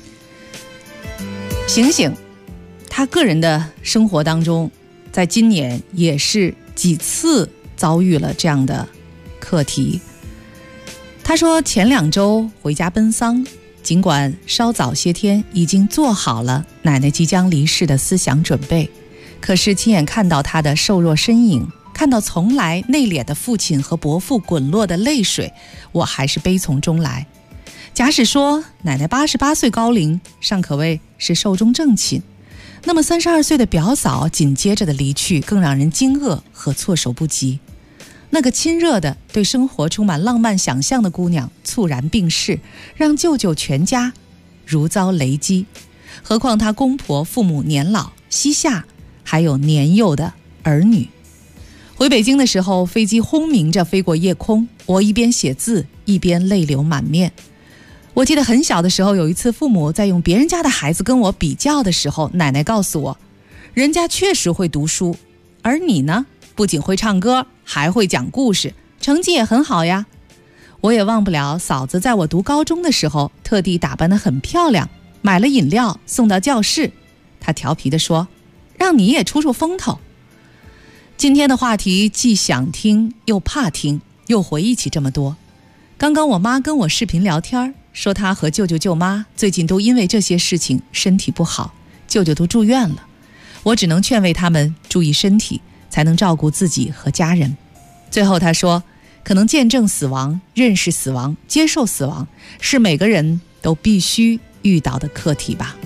醒醒，他个人的生活当中，在今年也是几次遭遇了这样的课题。他说前2周回家奔丧，尽管稍早些天已经做好了奶奶即将离世的思想准备，可是亲眼看到她的瘦弱身影，看到从来内敛的父亲和伯父滚落的泪水，我还是悲从中来。假使说奶奶88岁高龄尚可谓是寿终正寝，那么32岁的表嫂紧接着的离去更让人惊愕和措手不及。那个亲热的对生活充满浪漫想象的姑娘猝然病逝，让舅舅全家如遭雷击，何况她公婆父母年老，膝下还有年幼的儿女。回北京的时候，飞机轰鸣着飞过夜空，我一边写字一边泪流满面。我记得很小的时候，有一次父母在用别人家的孩子跟我比较的时候，奶奶告诉我，人家确实会读书，而你呢，不仅会唱歌，还会讲故事，成绩也很好呀。我也忘不了嫂子在我读高中的时候，特地打扮得很漂亮，买了饮料送到教室，她调皮地说，让你也出出风头。今天的话题既想听又怕听，又回忆起这么多。刚刚我妈跟我视频聊天，说她和舅舅舅妈最近都因为这些事情身体不好，舅舅都住院了。我只能劝慰他们注意身体，才能照顾自己和家人。最后他说，可能见证死亡、认识死亡、接受死亡，是每个人都必须遇到的课题吧。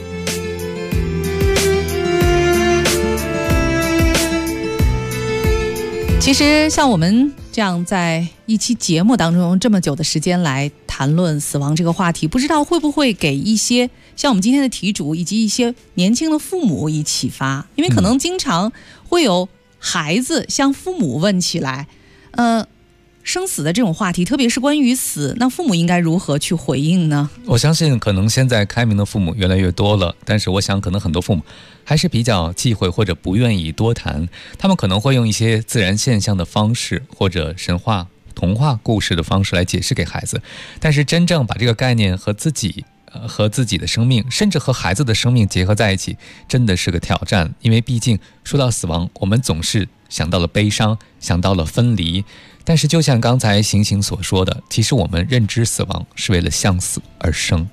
其实像我们这样在一期节目当中用这么久的时间来谈论死亡这个话题，不知道会不会给一些像我们今天的题主以及一些年轻的父母以启发。因为可能经常会有孩子向父母问起来生死的这种话题，特别是关于死，那父母应该如何去回应呢？ 我相信可能现在开明的父母越来越多了，但是我想可能很多父母还是比较忌讳或者不愿意多谈，他们可能会用一些自然现象的方式或者神话童话故事的方式来解释给孩子，但是真正把这个概念和自己的生命，甚至和孩子的生命结合在一起，真的是个挑战。因为毕竟说到死亡，我们总是想到了悲伤，想到了分离，但是就像刚才醒醒所说的，其实我们认知死亡是为了向死而生。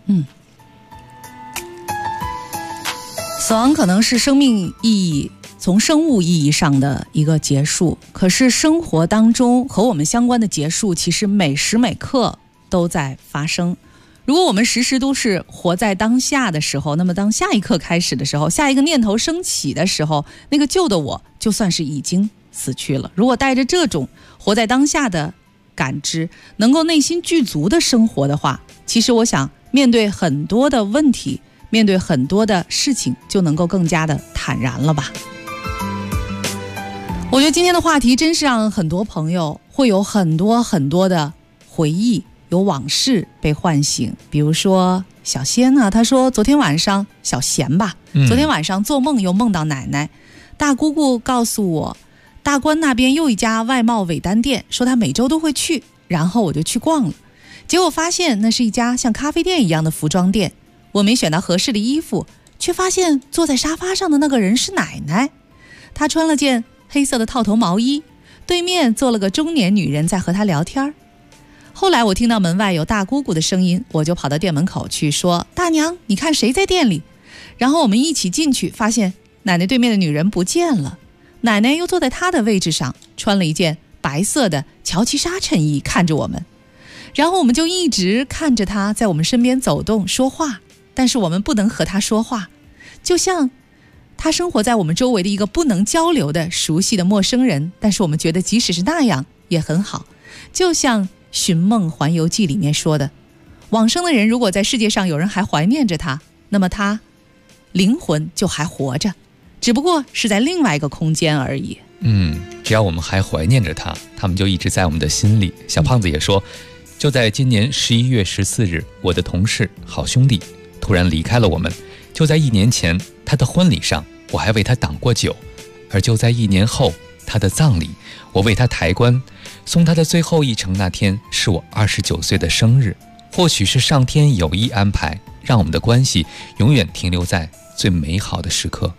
死亡可能是生命意义从生物意义上的一个结束，可是生活当中和我们相关的结束，其实每时每刻都在发生。如果我们时时都是活在当下的时候，那么当下一刻开始的时候，下一个念头升起的时候，那个旧的我就算是已经死去了。如果带着这种活在当下的感知，能够内心具足的生活的话，其实我想面对很多的问题，面对很多的事情，就能够更加的坦然了吧。我觉得今天的话题真是让很多朋友会有很多很多的回忆，有往事被唤醒。比如说小仙呢，他说昨天晚上小贤吧，昨天晚上做梦又梦到奶奶，大姑姑告诉我大关那边又一家外贸伪单店，说他每周都会去，然后我就去逛了，结果发现那是一家像咖啡店一样的服装店，我没选到合适的衣服，却发现坐在沙发上的那个人是奶奶，她穿了件黑色的套头毛衣，对面坐了个中年女人在和她聊天。后来我听到门外有大姑姑的声音，我就跑到店门口去说，大娘你看谁在店里？ 然后我们一起进去，发现奶奶对面的女人不见了，奶奶又坐在她的位置上，穿了一件白色的乔其纱衬衣，看着我们。然后我们就一直看着她在我们身边走动说话，但是我们不能和她说话，就像她生活在我们周围的一个不能交流的熟悉的陌生人，但是我们觉得即使是那样也很好。就像《寻梦环游记》里面说的，往生的人如果在世界上有人还怀念着他，那么他灵魂就还活着，只不过是在另外一个空间而已。 只要我们还怀念着他，他们就一直在我们的心里。小胖子也说，就在今年11月14日，我的同事好兄弟突然离开了我们。就在1年前他的婚礼上，我还为他挡过酒，而就在1年后他的葬礼，我为他抬棺送他的最后一程，那天是我29岁的生日。或许是上天有意安排，让我们的关系永远停留在最美好的时刻。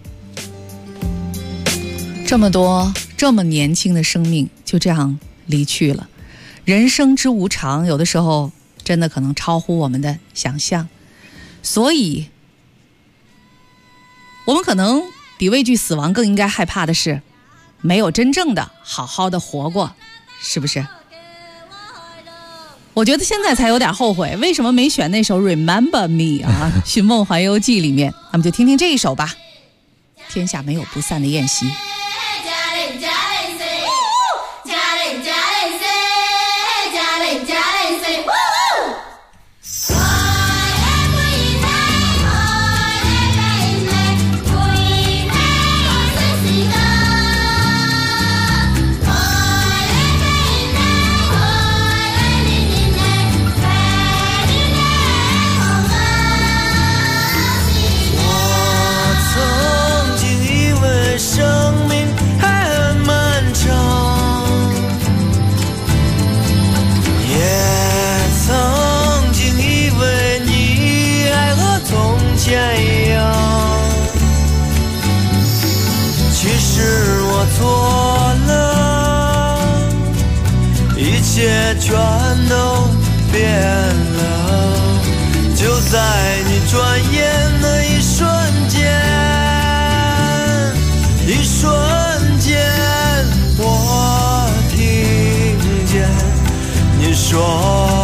这么多这么年轻的生命就这样离去了，人生之无常，有的时候真的可能超乎我们的想象。所以我们可能比畏惧死亡更应该害怕的是没有真正的好好的活过，是不是？我觉得现在才有点后悔，为什么没选那首 Remember Me 啊，《寻梦环游记》里面。那么就听听这一首吧，天下没有不散的宴席。 全都变了，就在你转眼的一瞬间，一瞬间，我听见你说。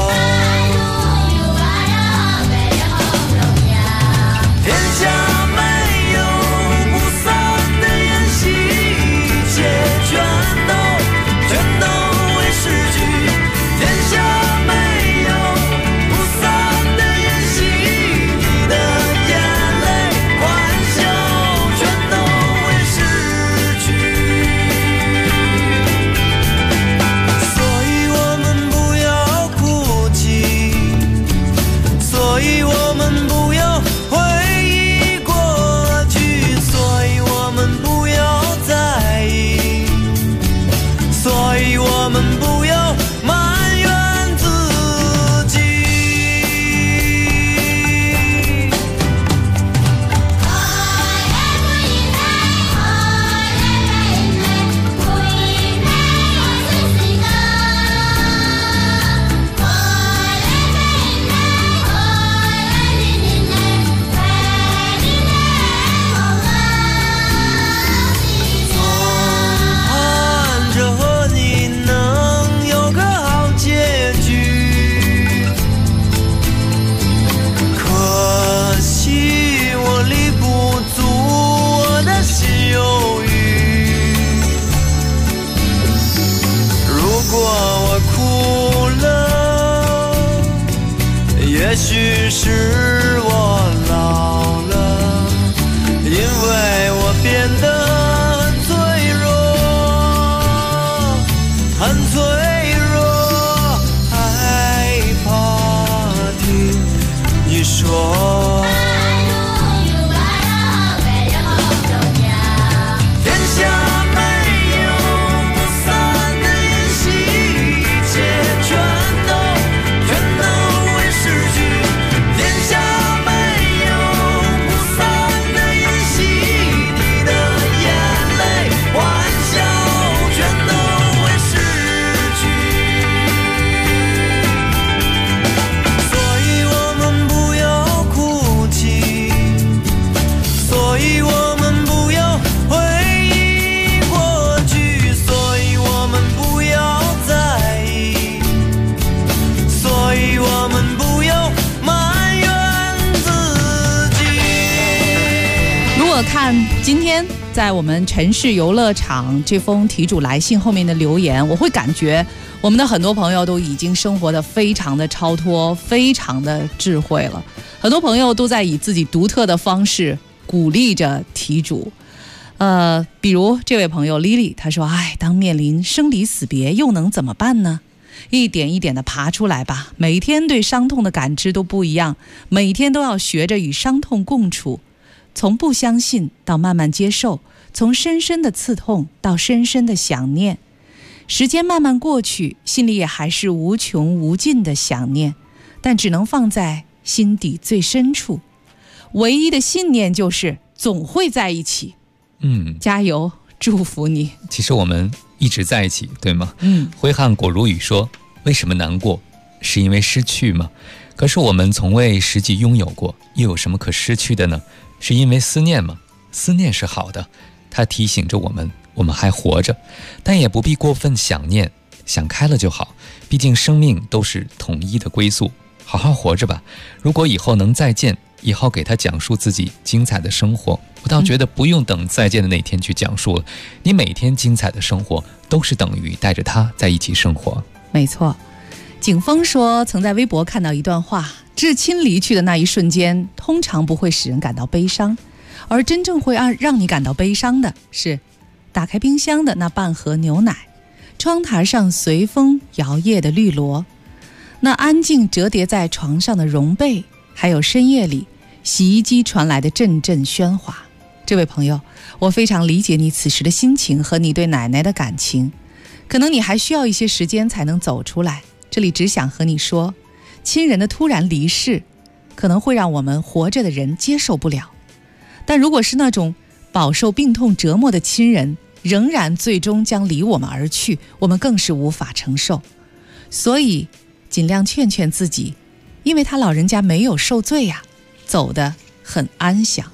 看今天在我们城市游乐场这封题主来信后面的留言，我会感觉我们的很多朋友都已经生活的非常的超脱，非常的智慧了。很多朋友都在以自己独特的方式鼓励着题主。比如这位朋友 Lily， 她说：“当面临生离死别，又能怎么办呢？一点一点的爬出来吧。每天对伤痛的感知都不一样，每天都要学着与伤痛共处。从不相信到慢慢接受，从深深的刺痛到深深的想念。时间慢慢过去，心里也还是无穷无尽的想念，但只能放在心底最深处。唯一的信念就是总会在一起。加油，祝福你。 其实我们一直在一起，对吗？挥汗果如雨说，为什么难过？是因为失去吗？可是我们从未实际拥有过，又有什么可失去的呢？是因为思念吗？思念是好的，它提醒着我们还活着，但也不必过分想念，想开了就好。毕竟生命都是统一的归宿，好好活着吧。如果以后能再见，以后给他讲述自己精彩的生活，我倒觉得不用等再见的那天去讲述了，你每天精彩的生活都是等于带着他在一起生活。 没错。景峰说，曾在微博看到一段话，至亲离去的那一瞬间通常不会使人感到悲伤，而真正会让你感到悲伤的是打开冰箱的那半盒牛奶，窗台上随风摇曳的绿萝，那安静折叠在床上的绒被，还有深夜里洗衣机传来的阵阵喧哗。这位朋友，我非常理解你此时的心情和你对奶奶的感情，可能你还需要一些时间才能走出来。这里只想和你说，亲人的突然离世可能会让我们活着的人接受不了，但如果是那种饱受病痛折磨的亲人仍然最终将离我们而去，我们更是无法承受。所以尽量劝劝自己，因为他老人家没有受罪呀，走得很安详。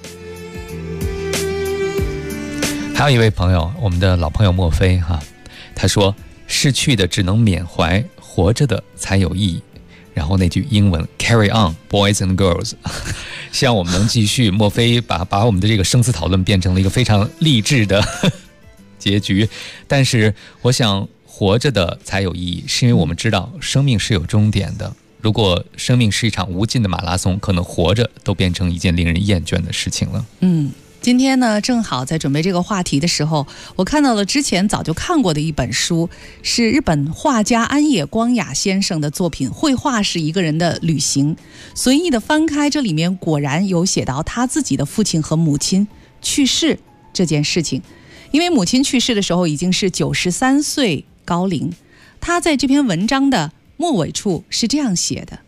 还有一位朋友，我们的老朋友莫非他说，逝去的只能缅怀，活着的才有意义。然后那句英文 Carry on boys and girls 希望我们能继续。莫非把我们的这个生死讨论变成了一个非常励志的结局，但是我想活着的才有意义，是因为我们知道生命是有终点的。如果生命是一场无尽的马拉松，可能活着都变成一件令人厌倦的事情了。 今天呢，正好在准备这个话题的时候，我看到了之前早就看过的一本书，是日本画家安野光雅先生的作品《绘画是一个人的旅行》。随意的翻开，这里面果然有写到他自己的父亲和母亲去世这件事情。因为母亲去世的时候已经是93岁高龄，他在这篇文章的末尾处是这样写的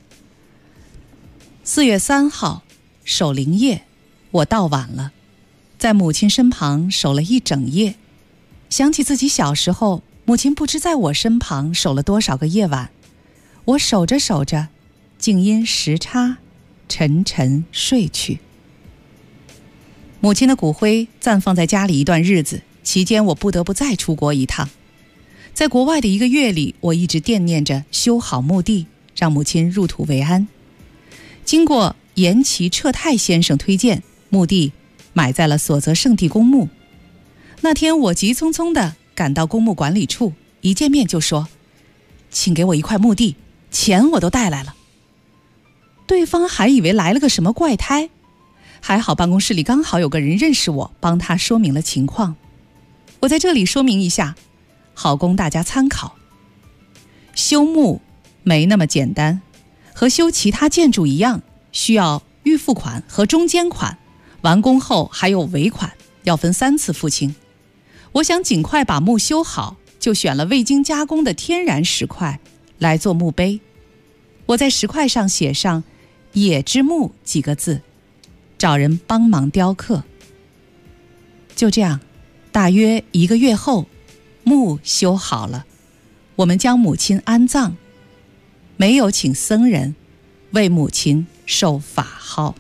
：4月3号守灵夜，我到晚了，在母亲身旁守了一整夜，想起自己小时候，母亲不知在我身旁守了多少个夜晚。我守着守着，竟因时差沉沉睡去。母亲的骨灰暂放在家里一段日子，期间我不得不再出国一趟。在国外的1个月里，我一直惦念着修好墓地，让母亲入土为安。经过岩崎彻太先生推荐，墓地埋在了所泽圣地公墓。那天我急匆匆地赶到公墓管理处，一见面就说：“请给我一块墓地，钱我都带来了。”对方还以为来了个什么怪胎，还好办公室里刚好有个人认识我，帮他说明了情况。我在这里说明一下，好供大家参考。修墓没那么简单，和修其他建筑一样，需要预付款和中间款，完工后还有尾款，要分3次付清。我想尽快把墓修好，就选了未经加工的天然石块来做墓碑。我在石块上写上“野之墓”几个字，找人帮忙雕刻。就这样，大约1个月后，墓修好了，我们将母亲安葬，没有请僧人为母亲受法号。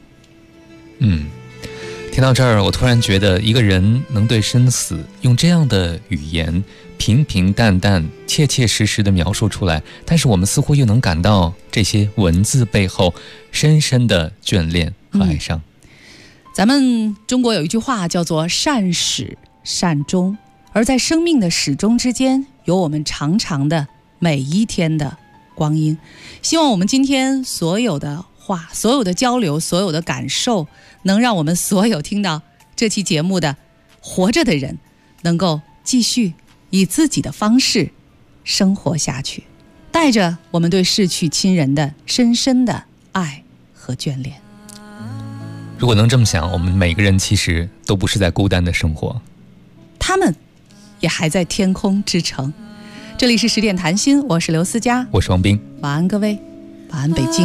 听到这儿，我突然觉得一个人能对生死用这样的语言平平淡淡切切实实地描述出来，但是我们似乎又能感到这些文字背后深深的眷恋和哀伤。 咱们中国有一句话叫做善始善终，而在生命的始终之间，有我们长长的每一天的光阴。希望我们今天所有的话，所有的交流，所有的感受，能让我们所有听到这期节目的活着的人，能够继续以自己的方式生活下去，带着我们对逝去亲人的深深的爱和眷恋。 如果能这么想，我们每个人其实都不是在孤单的生活， 他们也还在天空之城。这里是10点谈心，我是刘思佳， 我是王斌。 晚安各位，晚安北京。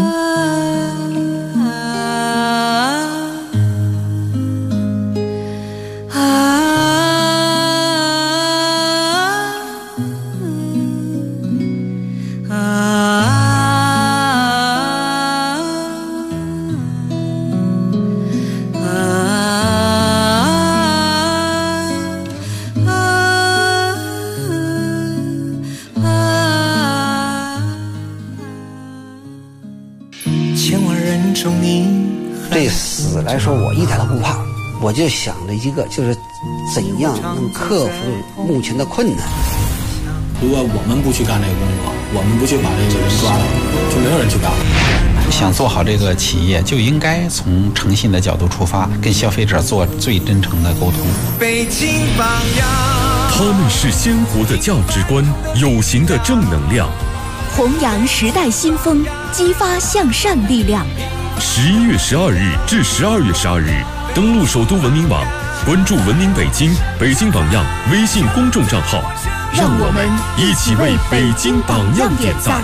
对死来说，我一点都不怕，我就想着一个，就是怎样能克服目前的困难。 如果我们不去干这个工作，我们不去把这个人抓到，就没有人去干了。 想做好这个企业，就应该从诚信的角度出发，跟消费者做最真诚的沟通。 北京榜样， 他们是鲜活的价值观，有形的正能量， 弘扬时代新风，激发向善力量。 11月12日至12月12日，登录首都文明网，关注文明北京、北京榜样微信公众账号，让我们一起为北京榜样点赞。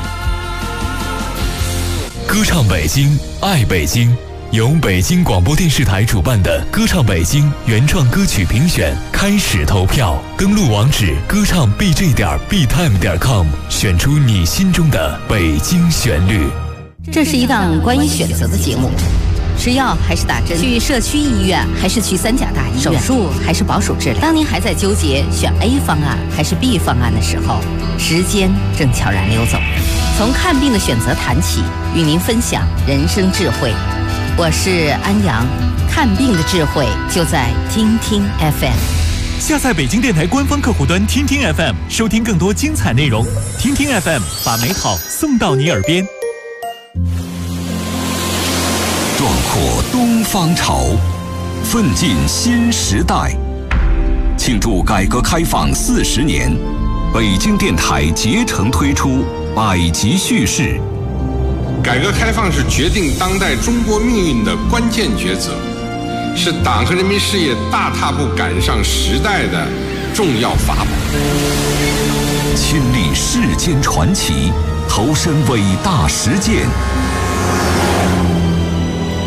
歌唱北京，爱北京，由北京广播电视台主办的歌唱北京原创歌曲评选开始投票，登录网址歌唱 bj.btime.com， 选出你心中的北京旋律。 这是一档关于选择的节目，吃药还是打针，去社区医院还是去3甲大医院，手术还是保守治疗。当您还在纠结选 A 方案还是 B 方案的时候，时间正悄然溜走。从看病的选择谈起，与您分享人生智慧。我是安阳，看病的智慧就在听听 FM。 下载北京电台官方客户端听听 FM， 收听更多精彩内容。听听 FM， 把美好送到你耳边。 壮阔东方潮，奋进新时代。庆祝改革开放40年，北京电台竭诚推出百集叙事。 改革开放是决定当代中国命运的关键抉择，是党和人民事业大踏步赶上时代的重要法宝。 亲历世间传奇，投身伟大实践，